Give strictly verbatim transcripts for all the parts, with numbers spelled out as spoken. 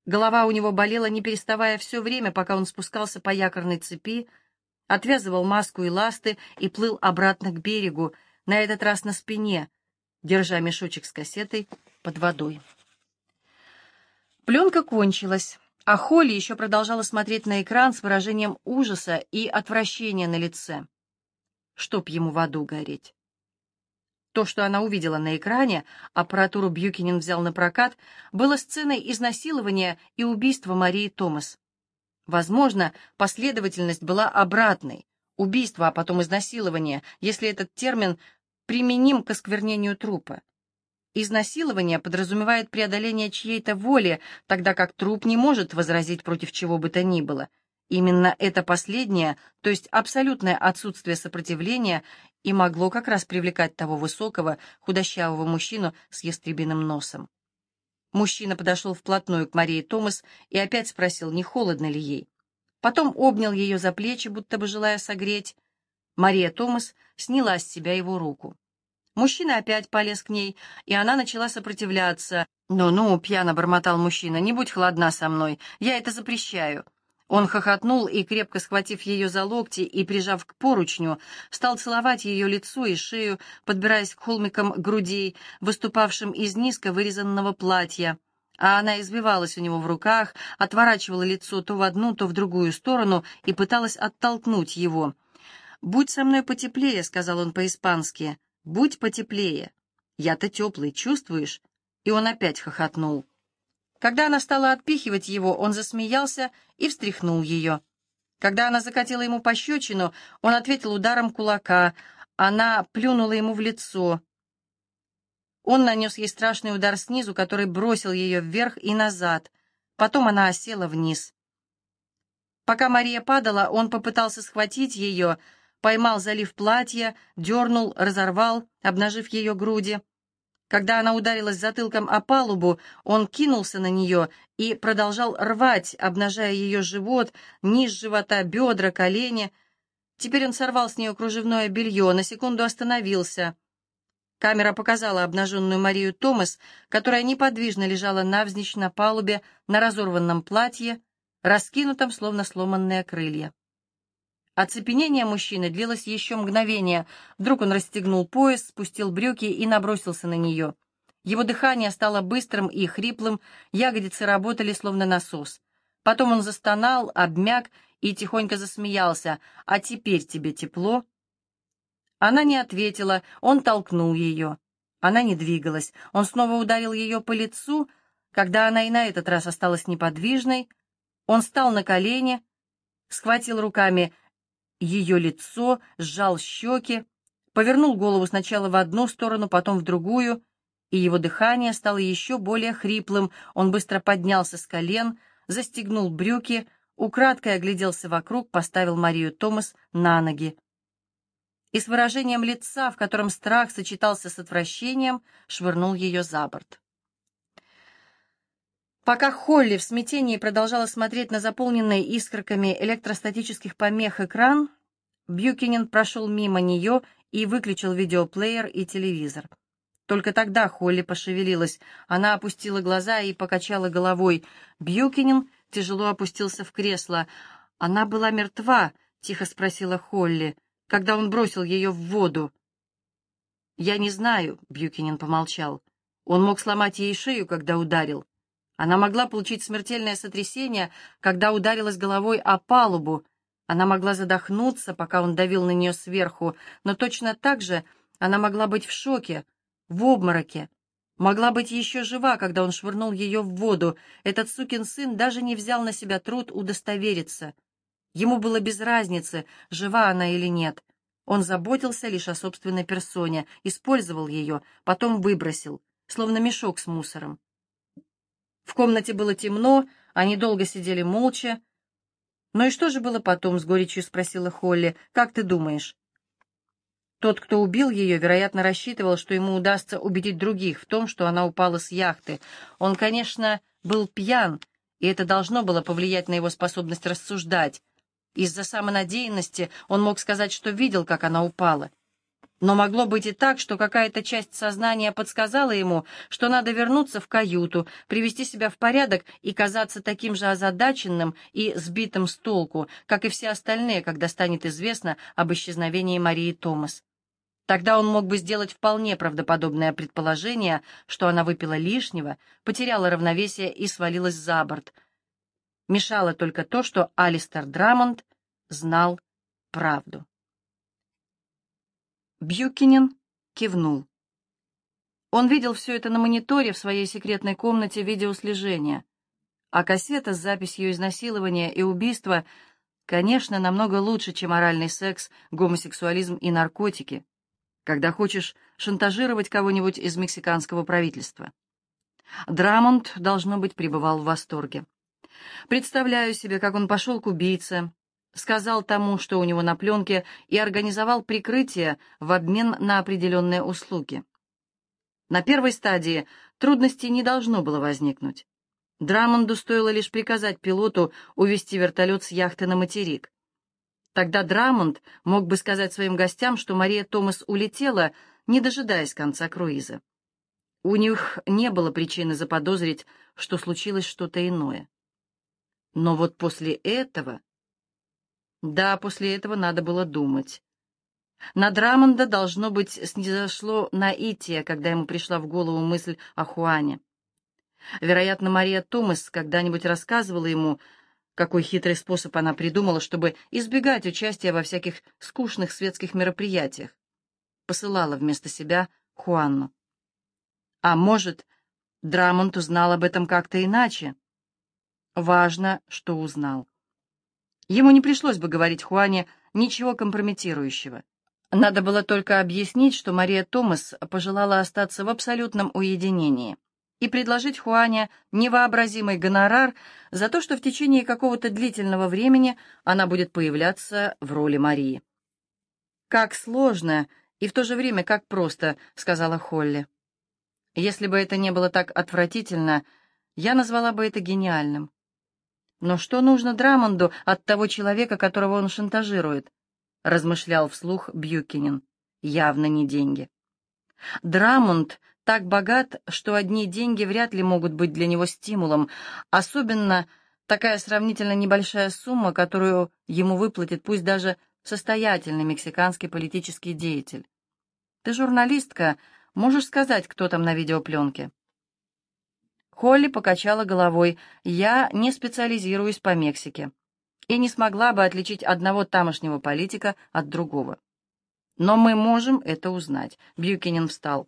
Голова у него болела, не переставая все время, пока он спускался по якорной цепи, отвязывал маску и ласты и плыл обратно к берегу, на этот раз на спине, держа мешочек с кассетой под водой. Пленка кончилась, а Холли еще продолжала смотреть на экран с выражением ужаса и отвращения на лице. Чтоб ему в аду гореть. То, что она увидела на экране, аппаратуру Бьюкенен взял на прокат, было сценой изнасилования и убийства Марии Томас. Возможно, последовательность была обратной. Убийство, а потом изнасилование, если этот термин применим к осквернению трупа. Изнасилование подразумевает преодоление чьей-то воли, тогда как труп не может возразить против чего бы то ни было. Именно это последнее, то есть абсолютное отсутствие сопротивления, и могло как раз привлекать того высокого, худощавого мужчину с ястребиным носом. Мужчина подошел вплотную к Марии Томас и опять спросил, не холодно ли ей. Потом обнял ее за плечи, будто бы желая согреть. Мария Томас сняла с себя его руку. Мужчина опять полез к ней, и она начала сопротивляться. «Ну-ну», — пьяно бормотал мужчина, — «не будь холодна со мной, я это запрещаю». Он хохотнул и, крепко схватив ее за локти и прижав к поручню, стал целовать ее лицо и шею, подбираясь к холмикам грудей, выступавшим из низко вырезанного платья. А она извивалась у него в руках, отворачивала лицо то в одну, то в другую сторону и пыталась оттолкнуть его. «Будь со мной потеплее», — сказал он по-испански. «Будь потеплее. Я-то теплый, чувствуешь?» И он опять хохотнул. Когда она стала отпихивать его, он засмеялся и встряхнул ее. Когда она закатила ему пощечину, он ответил ударом кулака. Она плюнула ему в лицо. Он нанес ей страшный удар снизу, который бросил ее вверх и назад. Потом она осела вниз. Пока Мария падала, он попытался схватить ее, поймал залив платья, дернул, разорвал, обнажив ее груди. Когда она ударилась затылком о палубу, он кинулся на нее и продолжал рвать, обнажая ее живот, низ живота, бедра, колени. Теперь он сорвал с нее кружевное белье, на секунду остановился. Камера показала обнаженную Марию Томас, которая неподвижно лежала навзничь на палубе на разорванном платье, раскинутом, словно сломанные крылья. Оцепенение мужчины длилось еще мгновение. Вдруг он расстегнул пояс, спустил брюки и набросился на нее. Его дыхание стало быстрым и хриплым, ягодицы работали словно насос. Потом он застонал, обмяк и тихонько засмеялся. «А теперь тебе тепло?» Она не ответила, он толкнул ее. Она не двигалась. Он снова ударил ее по лицу. Когда она и на этот раз осталась неподвижной, он встал на колени, схватил руками ее лицо, сжал щеки, повернул голову сначала в одну сторону, потом в другую, и его дыхание стало еще более хриплым. Он быстро поднялся с колен, застегнул брюки, украдкой огляделся вокруг, поставил Марию Томас на ноги. И с выражением лица, в котором страх сочетался с отвращением, швырнул ее за борт. Пока Холли в смятении продолжала смотреть на заполненный искорками электростатических помех экран, Бьюкенен прошел мимо нее и выключил видеоплеер и телевизор. Только тогда Холли пошевелилась. Она опустила глаза и покачала головой. Бьюкенен тяжело опустился в кресло. «Она была мертва?» — тихо спросила Холли, когда он бросил ее в воду. «Я не знаю», — Бьюкенен помолчал. «Он мог сломать ей шею, когда ударил. Она могла получить смертельное сотрясение, когда ударилась головой о палубу. Она могла задохнуться, пока он давил на нее сверху, но точно так же она могла быть в шоке, в обмороке. Могла быть еще жива, когда он швырнул ее в воду. Этот сукин сын даже не взял на себя труд удостовериться. Ему было без разницы, жива она или нет. Он заботился лишь о собственной персоне, использовал ее, потом выбросил, словно мешок с мусором. В комнате было темно, они долго сидели молча. «Ну и что же было потом?» — с горечью спросила Холли. «Как ты думаешь?» Тот, кто убил ее, вероятно, рассчитывал, что ему удастся убедить других в том, что она упала с яхты. Он, конечно, был пьян, и это должно было повлиять на его способность рассуждать. Из-за самонадеянности он мог сказать, что видел, как она упала. Но могло быть и так, что какая-то часть сознания подсказала ему, что надо вернуться в каюту, привести себя в порядок и казаться таким же озадаченным и сбитым с толку, как и все остальные, когда станет известно об исчезновении Марии Томас. Тогда он мог бы сделать вполне правдоподобное предположение, что она выпила лишнего, потеряла равновесие и свалилась за борт. Мешало только то, что Алистер Драмонд знал правду. Бьюкинен кивнул. Он видел все это на мониторе в своей секретной комнате видеослежения, а кассета с записью изнасилования и убийства, конечно, намного лучше, чем оральный секс, гомосексуализм и наркотики, когда хочешь шантажировать кого-нибудь из мексиканского правительства. Драмонд, должно быть, пребывал в восторге. Представляю себе, как он пошел к убийце, сказал тому, что у него на пленке, и организовал прикрытие в обмен на определенные услуги. На первой стадии трудностей не должно было возникнуть. Драмонду стоило лишь приказать пилоту увести вертолет с яхты на материк. Тогда Драмонд мог бы сказать своим гостям, что Мария Томас улетела, не дожидаясь конца круиза. У них не было причины заподозрить, что случилось что-то иное. Но вот после этого... Да, после этого надо было думать. На Драмонда, должно быть, снизошло наитие, когда ему пришла в голову мысль о Хуане. Вероятно, Мария Томас когда-нибудь рассказывала ему, какой хитрый способ она придумала, чтобы избегать участия во всяких скучных светских мероприятиях. Посылала вместо себя Хуанну. А может, Драмонд узнал об этом как-то иначе? Важно, что узнал. Ему не пришлось бы говорить Хуане ничего компрометирующего. Надо было только объяснить, что Мария Томас пожелала остаться в абсолютном уединении и предложить Хуане невообразимый гонорар за то, что в течение какого-то длительного времени она будет появляться в роли Марии. «Как сложно и в то же время как просто», — сказала Холли. «Если бы это не было так отвратительно, я назвала бы это гениальным. Но что нужно Драмонду от того человека, которого он шантажирует?» — размышлял вслух Бьюкинен. «Явно не деньги. Драмонд так богат, что одни деньги вряд ли могут быть для него стимулом, особенно такая сравнительно небольшая сумма, которую ему выплатит пусть даже состоятельный мексиканский политический деятель. Ты журналистка, можешь сказать, кто там на видеопленке?» Холли покачала головой. «Я не специализируюсь по Мексике и не смогла бы отличить одного тамошнего политика от другого. Но мы можем это узнать». Бьюкинен встал.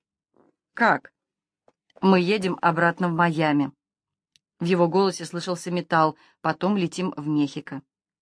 «Как?» «Мы едем обратно в Майами». В его голосе слышался металл. «Потом летим в Мехико».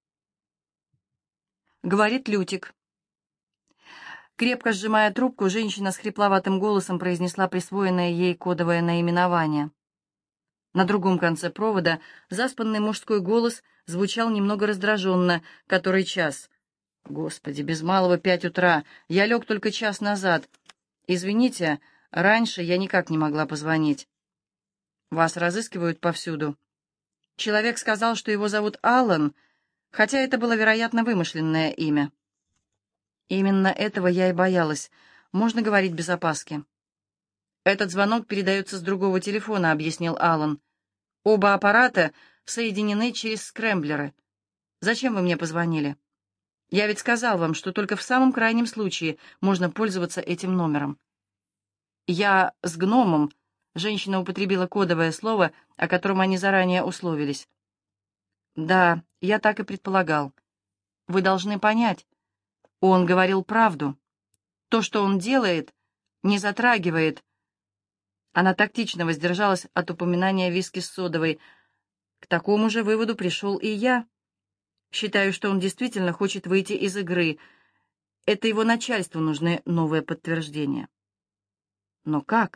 Говорит Лютик. Крепко сжимая трубку, женщина с хрипловатым голосом произнесла присвоенное ей кодовое наименование. На другом конце провода заспанный мужской голос звучал немного раздраженно. «Который час?» «Господи, без малого пять утра. Я лег только час назад. Извините, раньше я никак не могла позвонить. Вас разыскивают повсюду. Человек сказал, что его зовут Аллан, хотя это было, вероятно, вымышленное имя». «Именно этого я и боялась. Можно говорить без опаски?» «Этот звонок передается с другого телефона», — объяснил Аллан. «Оба аппарата соединены через скрэмблеры. Зачем вы мне позвонили? Я ведь сказал вам, что только в самом крайнем случае можно пользоваться этим номером». «Я с гномом», — женщина употребила кодовое слово, о котором они заранее условились. «Да, я так и предполагал. Вы должны понять, он говорил правду. То, что он делает, не затрагивает...» Она тактично воздержалась от упоминания виски с содовой. «К такому же выводу пришел и я. Считаю, что он действительно хочет выйти из игры. Это его начальству нужны новые подтверждения». «Но как?»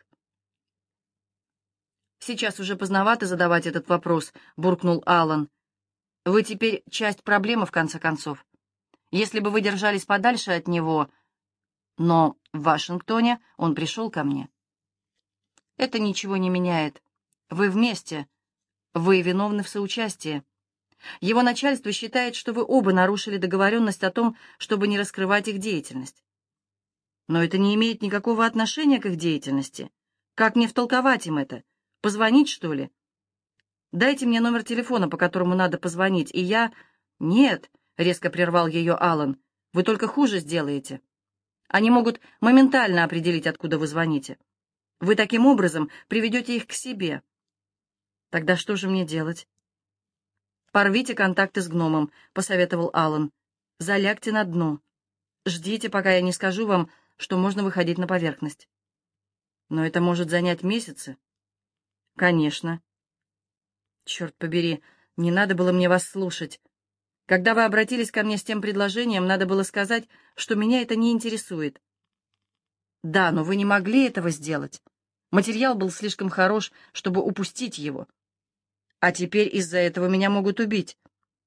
«Сейчас уже поздновато задавать этот вопрос», — буркнул Аллан. «Вы теперь часть проблемы, в конце концов. Если бы вы держались подальше от него... Но в Вашингтоне он пришел ко мне. Это ничего не меняет. Вы вместе. Вы виновны в соучастии. Его начальство считает, что вы оба нарушили договоренность о том, чтобы не раскрывать их деятельность. Но это не имеет никакого отношения к их деятельности. Как мне втолковать им это? Позвонить, что ли? Дайте мне номер телефона, по которому надо позвонить, и я... Нет, — резко прервал ее Аллан, — вы только хуже сделаете. Они могут моментально определить, откуда вы звоните. Вы таким образом приведете их к себе. Тогда что же мне делать? Порвите контакты с гномом, — посоветовал Аллан. Залягте на дно. Ждите, пока я не скажу вам, что можно выходить на поверхность. Но это может занять месяцы. Конечно. Черт побери, не надо было мне вас слушать. Когда вы обратились ко мне с тем предложением, надо было сказать, что меня это не интересует. Да, но вы не могли этого сделать. Материал был слишком хорош, чтобы упустить его. А теперь из-за этого меня могут убить.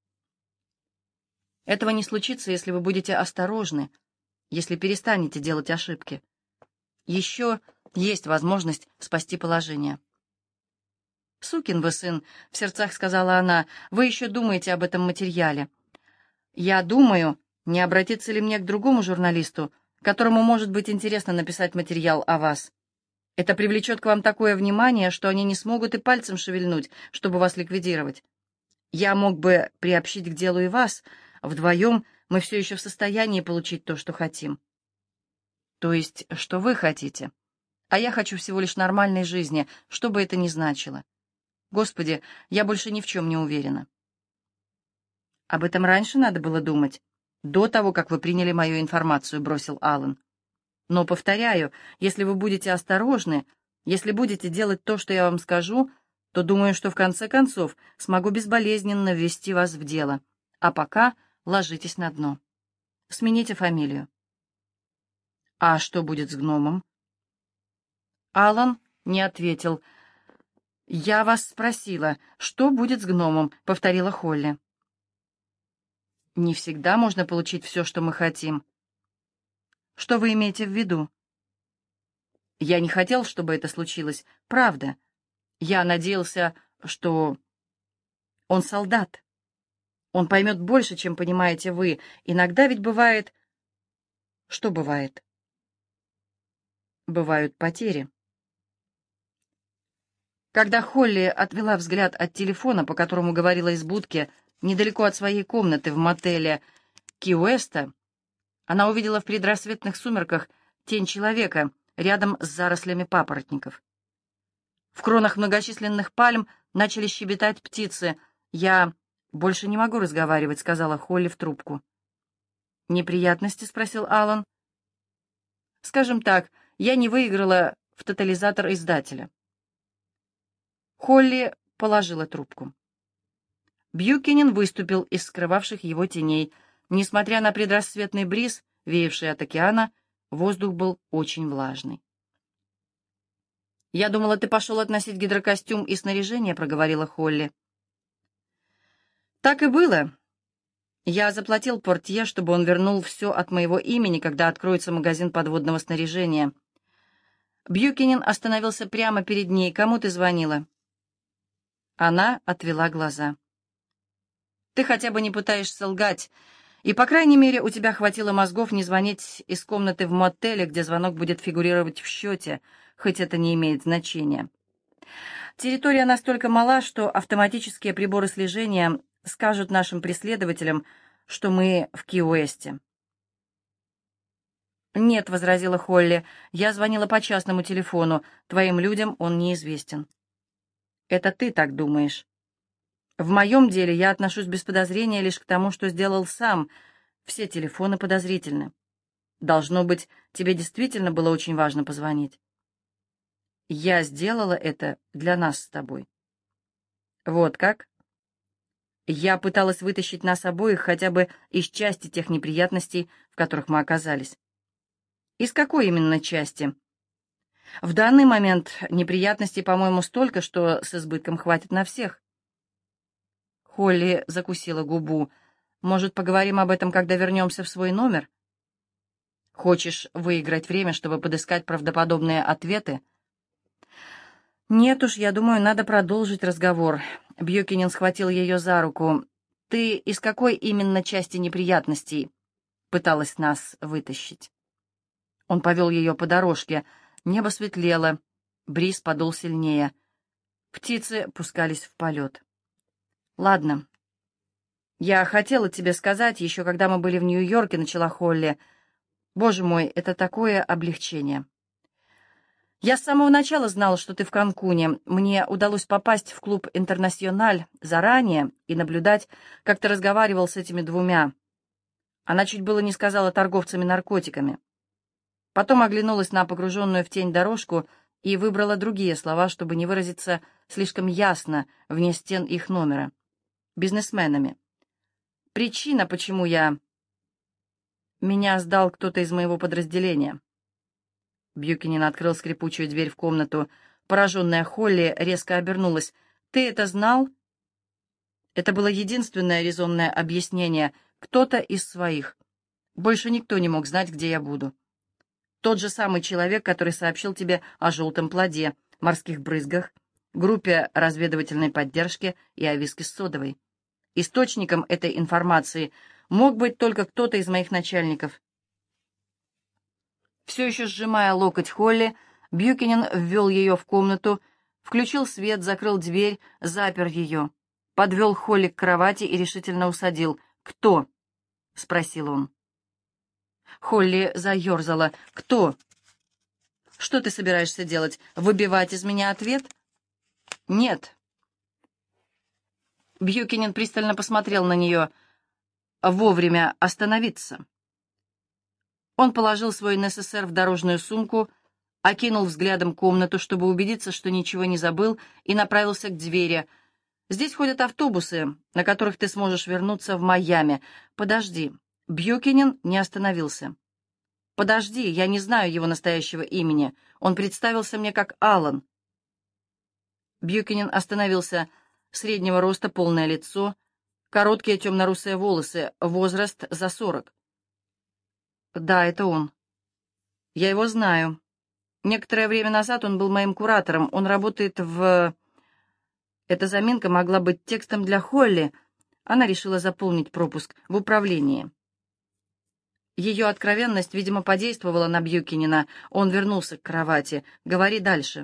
Этого не случится, если вы будете осторожны, если перестанете делать ошибки. Еще есть возможность спасти положение. «Сукин вы сын», — в сердцах сказала она, — «вы еще думаете об этом материале. Я думаю, не обратиться ли мне к другому журналисту, которому может быть интересно написать материал о вас. Это привлечет к вам такое внимание, что они не смогут и пальцем шевельнуть, чтобы вас ликвидировать. Я мог бы приобщить к делу и вас. Вдвоем мы все еще в состоянии получить то, что хотим». «То есть, что вы хотите? А я хочу всего лишь нормальной жизни, что бы это ни значило. Господи, я больше ни в чем не уверена». «Об этом раньше надо было думать, до того, как вы приняли мою информацию», — бросил Аллан. «Но, повторяю, если вы будете осторожны, если будете делать то, что я вам скажу, то думаю, что в конце концов смогу безболезненно ввести вас в дело. А пока ложитесь на дно. Смените фамилию». «А что будет с гномом?» Аллан не ответил. «Я вас спросила, что будет с гномом?» — повторила Холли. «Не всегда можно получить все, что мы хотим». «Что вы имеете в виду?» «Я не хотел, чтобы это случилось, правда. Я надеялся, что он солдат. Он поймет больше, чем понимаете вы. Иногда ведь бывает...» «Что бывает?» «Бывают потери». Когда Холли отвела взгляд от телефона, по которому говорила из будки, недалеко от своей комнаты в мотеле Ки-Уэста, она увидела в предрассветных сумерках тень человека рядом с зарослями папоротников. В кронах многочисленных пальм начали щебетать птицы. «Я больше не могу разговаривать», — сказала Холли в трубку. «Неприятности?» — спросил Аллан. «Скажем так, я не выиграла в тотализатор издателя». Холли положила трубку. Бьюкинен выступил из скрывавших его теней. Несмотря на предрассветный бриз, веявший от океана, воздух был очень влажный. «Я думала, ты пошел относить гидрокостюм и снаряжение», — проговорила Холли. «Так и было. Я заплатил портье, чтобы он вернул все от моего имени, когда откроется магазин подводного снаряжения». Бьюкинен остановился прямо перед ней. «Кому ты звонила?» Она отвела глаза. «Ты хотя бы не пытаешься лгать, и, по крайней мере, у тебя хватило мозгов не звонить из комнаты в мотеле, где звонок будет фигурировать в счете, хоть это не имеет значения. Территория настолько мала, что автоматические приборы слежения скажут нашим преследователям, что мы в Ки-Уэсте». «Нет», — возразила Холли, — «я звонила по частному телефону. Твоим людям он неизвестен». «Это ты так думаешь. В моем деле я отношусь без подозрения лишь к тому, что сделал сам. Все телефоны подозрительны. Должно быть, тебе действительно было очень важно позвонить». «Я сделала это для нас с тобой». «Вот как?» «Я пыталась вытащить нас обоих хотя бы из части тех неприятностей, в которых мы оказались». «Из какой именно части?» «В данный момент неприятностей, по-моему, столько, что с избытком хватит на всех». Холли закусила губу. «Может, поговорим об этом, когда вернемся в свой номер? Хочешь выиграть время, чтобы подыскать правдоподобные ответы?» «Нет уж, я думаю, надо продолжить разговор». Бьюкинен схватил ее за руку. «Ты из какой именно части неприятностей пыталась нас вытащить?» Он повел ее по дорожке. Небо светлело, бриз подул сильнее. Птицы пускались в полет. «Ладно. Я хотела тебе сказать, еще когда мы были в Нью-Йорке», — начала Холли. «Боже мой, это такое облегчение. Я с самого начала знала, что ты в Канкуне. Мне удалось попасть в клуб «Интернациональ» заранее и наблюдать, как ты разговаривал с этими двумя. Она чуть было не сказала торговцами наркотиками. Потом оглянулась на погруженную в тень дорожку и выбрала другие слова, чтобы не выразиться слишком ясно вне стен их номера. Бизнесменами. Причина, почему я... Меня сдал кто-то из моего подразделения. Бьюкинин открыл скрипучую дверь в комнату. Пораженная Холли резко обернулась. «Ты это знал?» Это было единственное резонное объяснение. Кто-то из своих. Больше никто не мог знать, где я буду. Тот же самый человек, который сообщил тебе о желтом плоде, морских брызгах, группе разведывательной поддержки и о виске с содовой. Источником этой информации мог быть только кто-то из моих начальников. Все еще сжимая локоть Холли, Бьюкинин ввел ее в комнату, включил свет, закрыл дверь, запер ее, подвел Холли к кровати и решительно усадил. «Кто?» — спросил он. Холли заерзала. «Кто?» «Что ты собираешься делать? Выбивать из меня ответ?» «Нет». Бьюкинин пристально посмотрел на нее. «Вовремя остановиться». Он положил свой эн эс эс эр в дорожную сумку, окинул взглядом комнату, чтобы убедиться, что ничего не забыл, и направился к двери. «Здесь ходят автобусы, на которых ты сможешь вернуться в Майами. Подожди». Бьюкинин не остановился. «Подожди, я не знаю его настоящего имени. Он представился мне как Аллан». Бьюкинин остановился. Среднего роста, полное лицо, короткие темно-русые волосы, возраст за сорок. «Да, это он. Я его знаю. Некоторое время назад он был моим куратором. Он работает в...» Эта заминка могла быть текстом для Холли. Она решила заполнить пропуск в управлении. Ее откровенность, видимо, подействовала на Бьюкинина. Он вернулся к кровати. «Говори дальше».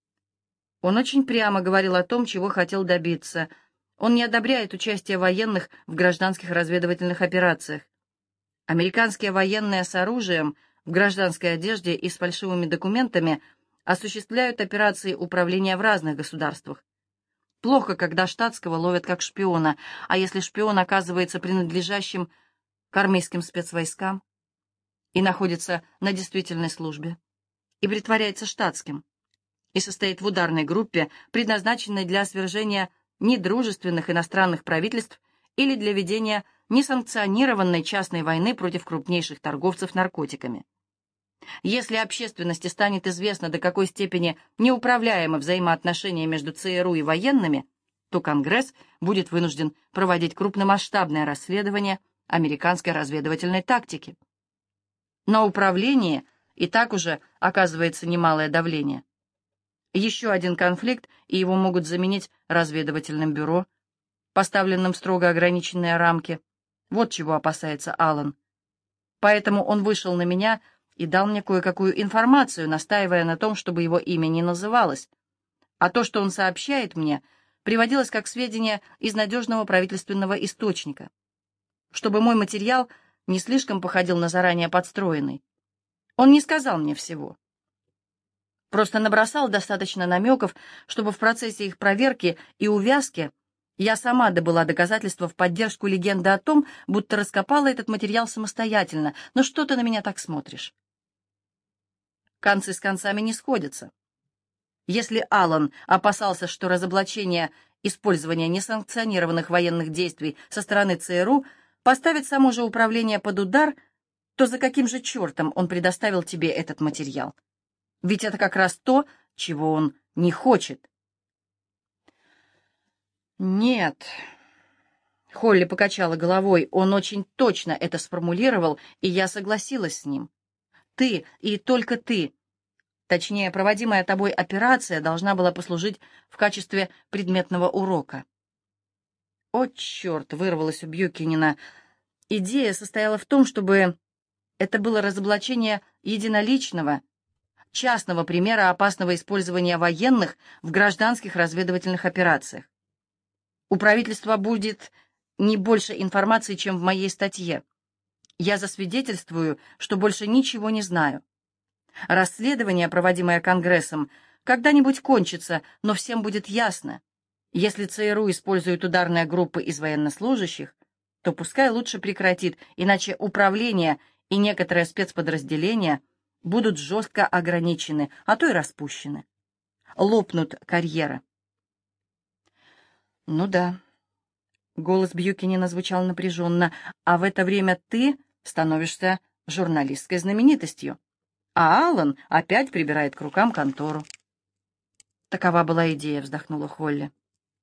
Он очень прямо говорил о том, чего хотел добиться. Он не одобряет участие военных в гражданских разведывательных операциях. Американские военные с оружием, в гражданской одежде и с фальшивыми документами осуществляют операции управления в разных государствах. Плохо, когда штатского ловят как шпиона, а если шпион оказывается принадлежащим к армейским спецвойскам и находится на действительной службе, и притворяется штатским, и состоит в ударной группе, предназначенной для свержения недружественных иностранных правительств или для ведения несанкционированной частной войны против крупнейших торговцев наркотиками. Если общественности станет известно, до какой степени неуправляемы взаимоотношения между ЦРУ и военными, то Конгресс будет вынужден проводить крупномасштабное расследование американской разведывательной тактики. На управление и так уже оказывается немалое давление. Еще один конфликт, и его могут заменить разведывательным бюро, поставленным в строго ограниченные рамки. Вот чего опасается Аллан. Поэтому он вышел на меня и дал мне кое-какую информацию, настаивая на том, чтобы его имя не называлось. А то, что он сообщает мне, приводилось как сведения из надежного правительственного источника, чтобы мой материал не слишком походил на заранее подстроенный. Он не сказал мне всего. Просто набросал достаточно намеков, чтобы в процессе их проверки и увязки я сама добыла доказательства в поддержку легенды о том, будто раскопала этот материал самостоятельно. Но что ты на меня так смотришь? Концы с концами не сходятся. Если Аллан опасался, что разоблачение использования несанкционированных военных действий со стороны ЦРУ поставит само же управление под удар, то за каким же чертом он предоставил тебе этот материал? Ведь это как раз то, чего он не хочет. Нет. Холли покачала головой. Он очень точно это сформулировал, и я согласилась с ним. Ты и только ты, точнее, проводимая тобой операция должна была послужить в качестве предметного урока. О, черт, вырвалось у Бьюкинина. Идея состояла в том, чтобы Это было разоблачение единоличного, частного примера опасного использования военных в гражданских разведывательных операциях. У правительства будет не больше информации, чем в моей статье. Я засвидетельствую, что больше ничего не знаю. Расследование, проводимое Конгрессом, когда-нибудь кончится, но всем будет ясно. Если ЦРУ использует ударные группы из военнослужащих, то пускай лучше прекратит, иначе управление и некоторые спецподразделения будут жестко ограничены, а то и распущены. Лопнут карьеры. Ну да. Голос Бьюкинена звучал напряженно. А в это время ты становишься журналистской знаменитостью, а Аллан опять прибирает к рукам контору. Такова была идея, вздохнула Холли.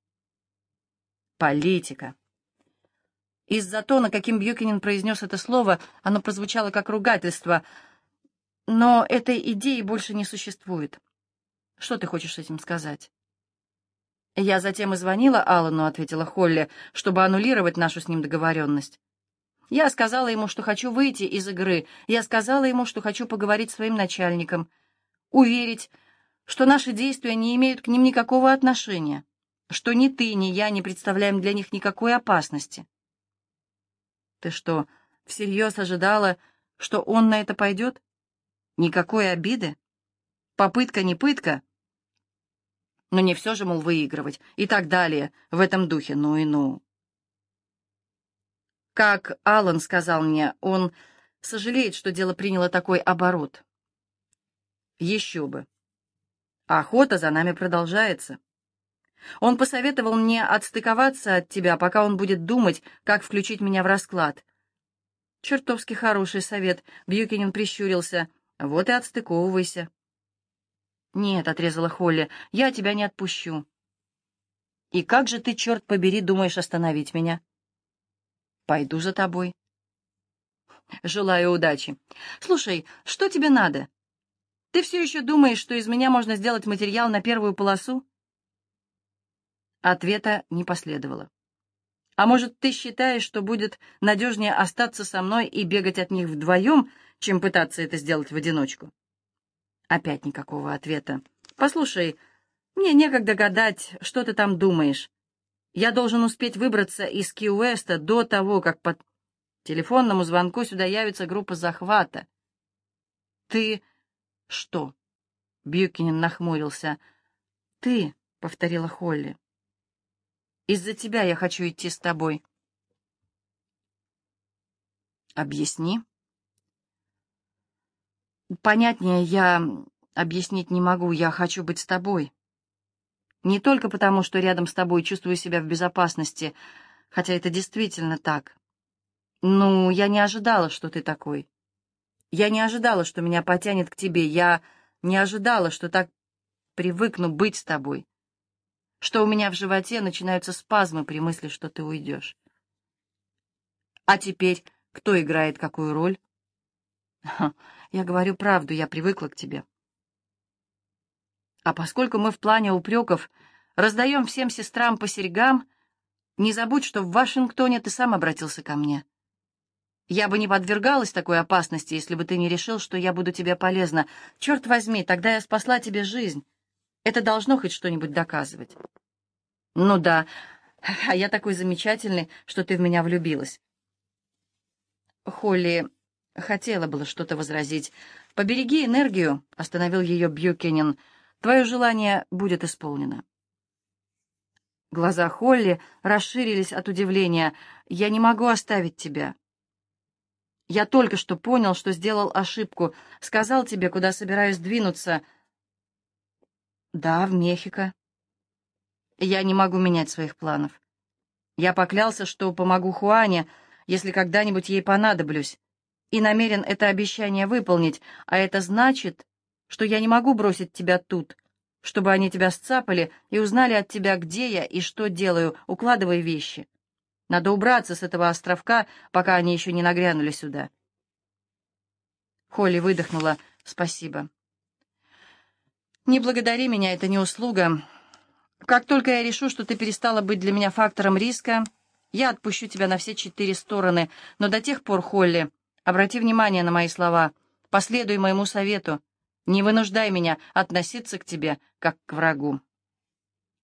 Политика. Из-за тона, каким Бьюкинен произнес это слово, оно прозвучало как ругательство. Но этой идеи больше не существует. Что ты хочешь этим сказать? Я затем и звонила Аллану, ответила Холли, чтобы аннулировать нашу с ним договоренность. Я сказала ему, что хочу выйти из игры. Я сказала ему, что хочу поговорить с своим начальником, уверить, что наши действия не имеют к ним никакого отношения, что ни ты, ни я не представляем для них никакой опасности. Ты что, всерьез ожидала, что он на это пойдет? Никакой обиды? Попытка не пытка? Но не все же, мол, выигрывать. И так далее, в этом духе, ну и ну. Как Аллан сказал мне, он сожалеет, что дело приняло такой оборот. Еще бы. Охота за нами продолжается. Он посоветовал мне отстыковаться от тебя, пока он будет думать, как включить меня в расклад. Чертовски хороший совет, Бьюкинен прищурился. Вот и отстыковывайся. Нет, отрезала Холли, я тебя не отпущу. И как же ты, черт побери, думаешь остановить меня? Пойду за тобой. Желаю удачи. Слушай, что тебе надо? Ты все еще думаешь, что из меня можно сделать материал на первую полосу? Ответа не последовало. А может, ты считаешь, что будет надежнее остаться со мной и бегать от них вдвоем, чем пытаться это сделать в одиночку? Опять никакого ответа. Послушай, мне некогда гадать, что ты там думаешь. Я должен успеть выбраться из Ки-Уэста до того, как по телефонному звонку сюда явится группа захвата. Ты что? Бьюкинен нахмурился. Ты, повторила Холли. Из-за тебя я хочу идти с тобой. Объясни. Понятнее я объяснить не могу. Я хочу быть с тобой. Не только потому, что рядом с тобой чувствую себя в безопасности, хотя это действительно так. Ну, я не ожидала, что ты такой. Я не ожидала, что меня потянет к тебе. Я не ожидала, что так привыкну быть с тобой, что у меня в животе начинаются спазмы при мысли, что ты уйдешь. А теперь кто играет какую роль? Ха, я говорю правду, я привыкла к тебе. А поскольку мы в плане упреков раздаем всем сестрам по серьгам, не забудь, что в Вашингтоне ты сам обратился ко мне. Я бы не подвергалась такой опасности, если бы ты не решил, что я буду тебе полезна. Черт возьми, тогда я спасла тебе жизнь. Это должно хоть что-нибудь доказывать. Ну да, а я такой замечательный, что ты в меня влюбилась. Холли хотела было что-то возразить. «Побереги энергию», — остановил ее Бьюкинен. «Твое желание будет исполнено». Глаза Холли расширились от удивления. «Я не могу оставить тебя. Я только что понял, что сделал ошибку. Сказал тебе, куда собираюсь двинуться». «Да, в Мехико». «Я не могу менять своих планов. Я поклялся, что помогу Хуане, если когда-нибудь ей понадоблюсь, и намерен это обещание выполнить, а это значит, что я не могу бросить тебя тут, чтобы они тебя сцапали и узнали от тебя, где я и что делаю. Укладывай вещи. Надо убраться с этого островка, пока они еще не нагрянули сюда». Холли выдохнула. «Спасибо». «Не благодари меня, это не услуга. Как только я решу, что ты перестала быть для меня фактором риска, я отпущу тебя на все четыре стороны, но до тех пор, Холли, Обрати внимание на мои слова, последуй моему совету, не вынуждай меня относиться к тебе как к врагу.